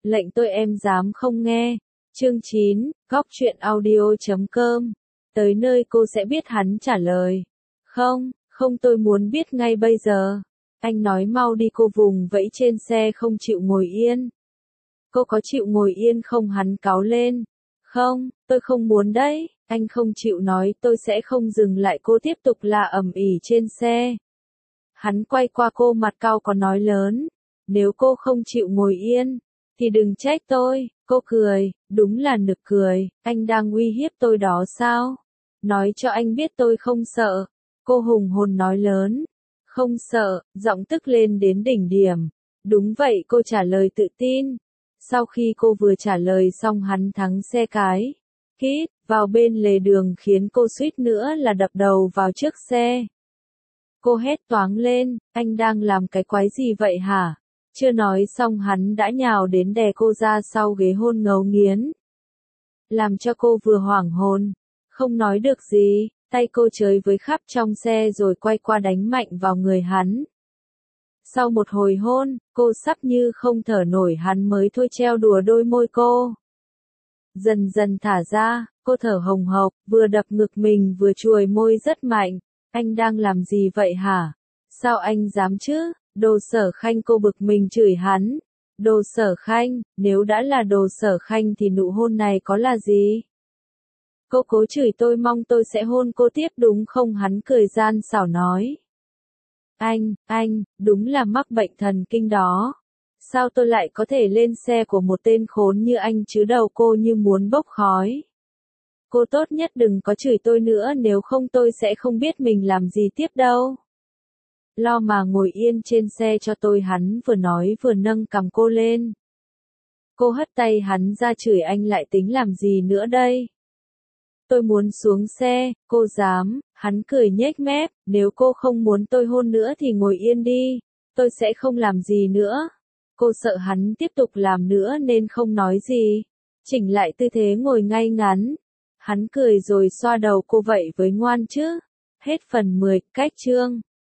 Lệnh tôi em dám không nghe. Chương 9, Góc truyện audio.com. Tới nơi cô sẽ biết hắn trả lời. Không, không, tôi muốn biết ngay bây giờ. Anh nói mau đi, cô vùng vẫy trên xe không chịu ngồi yên. Cô có chịu ngồi yên không, hắn cáu lên. Không, tôi không muốn đấy. Anh không chịu nói tôi sẽ không dừng lại, cô tiếp tục la ầm ĩ trên xe. Hắn quay qua cô, mặt cau có nói lớn. Nếu cô không chịu ngồi yên, thì đừng trách tôi. Cô cười, đúng là nực cười, anh đang uy hiếp tôi đó sao? Nói cho anh biết tôi không sợ. Cô hùng hồn nói lớn. Không sợ, giọng tức lên đến đỉnh điểm. Đúng vậy, cô trả lời tự tin. Sau khi cô vừa trả lời xong, hắn thắng xe cái. Kít, vào bên lề đường khiến cô suýt nữa là đập đầu vào trước xe. Cô hét toáng lên, anh đang làm cái quái gì vậy hả? Chưa nói xong hắn đã nhào đến đè cô ra sau ghế hôn ngấu nghiến. Làm cho cô vừa hoảng hồn, không nói được gì, tay cô chới với khắp trong xe rồi quay qua đánh mạnh vào người hắn. Sau một hồi hôn, cô sắp như không thở nổi, hắn mới thôi treo đùa đôi môi cô. Dần dần thả ra, cô thở hồng hộc, vừa đập ngực mình vừa chuồi môi rất mạnh. Anh đang làm gì vậy hả? Sao anh dám chứ? Đồ Sở Khanh, cô bực mình chửi hắn. Đồ Sở Khanh, nếu đã là Đồ Sở Khanh thì nụ hôn này có là gì? Cô cố chửi tôi, mong tôi sẽ hôn cô tiếp đúng không? Hắn cười gian xảo nói. Anh, đúng là mắc bệnh thần kinh đó. Sao tôi lại có thể lên xe của một tên khốn như anh chứ? Đầu cô như muốn bốc khói. Cô tốt nhất đừng có chửi tôi nữa, nếu không tôi sẽ không biết mình làm gì tiếp đâu. Lo mà ngồi yên trên xe cho tôi, hắn vừa nói vừa nâng cằm cô lên. Cô hất tay hắn ra chửi, anh lại tính làm gì nữa đây? Tôi muốn xuống xe, cô dám, hắn cười nhếch mép, nếu cô không muốn tôi hôn nữa thì ngồi yên đi, tôi sẽ không làm gì nữa. Cô sợ hắn tiếp tục làm nữa nên không nói gì, chỉnh lại tư thế ngồi ngay ngắn. Hắn cười rồi xoa đầu cô, vậy với ngoan chứ. Hết phần 10, cách chương.